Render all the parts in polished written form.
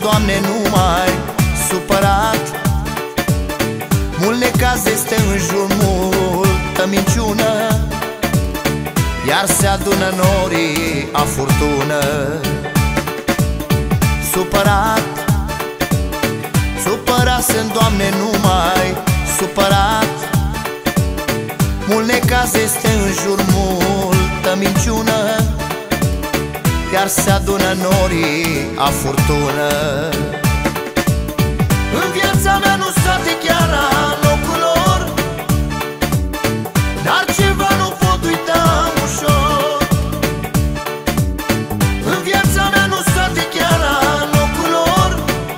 Doamne, numai supărat. Mult necaz este în jur, multă minciună, iar se adună norii a furtună. Supărat, supărat sunt, Doamne, numai supărat. Mult necaz este în jur, multă minciună, iar se adună norii a furtună. În viața mea nu state chiar a locul lor, dar ceva nu pot uita ușor. În viața mea nu state chiar a locul lor,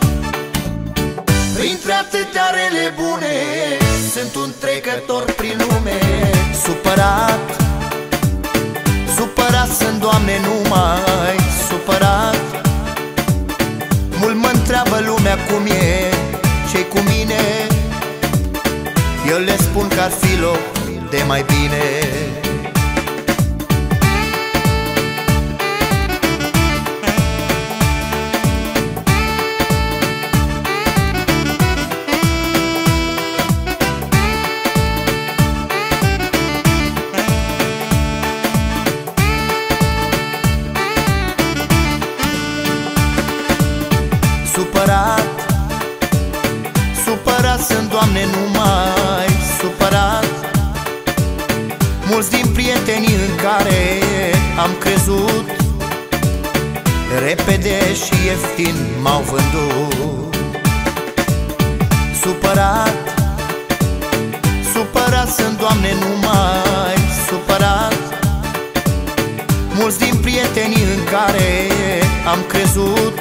printre atâtea rele bune sunt un trecător prin lume. Supărat, supărat sunt, Doamne, numai supărat. Mult mă întreabă lumea cum e, ce-i cu mine. Eu le spun că ar fi loc de mai bine. Supărat, supărat sunt, Doamne, numai supărat. Mulți din prietenii în care am crezut, repede și ieftin m-au vândut. Supărat, supărat sunt, Doamne, numai supărat. Mulți din prietenii în care am crezut,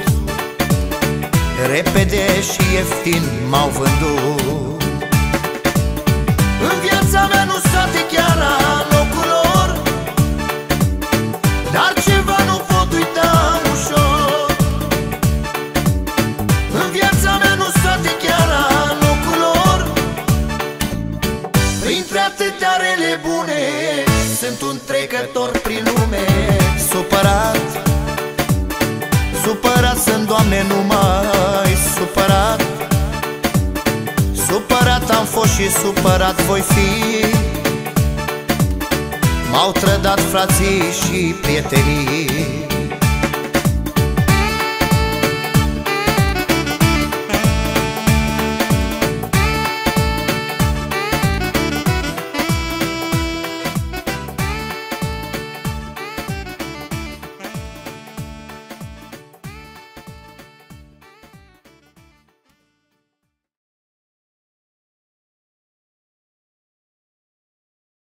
repede și ieftin m-au vândut. În viața mea nu state chiar a locul lor, dar ceva nu pot uita ușor. În viața mea nu state chiar a locul lor, printre atâtea rele bune sunt un trecător prin lume. Supărat, supărat sunt, Doamne, numai supărat. Supărat am fost și supărat voi fi. M-au trădat frații și prietenii.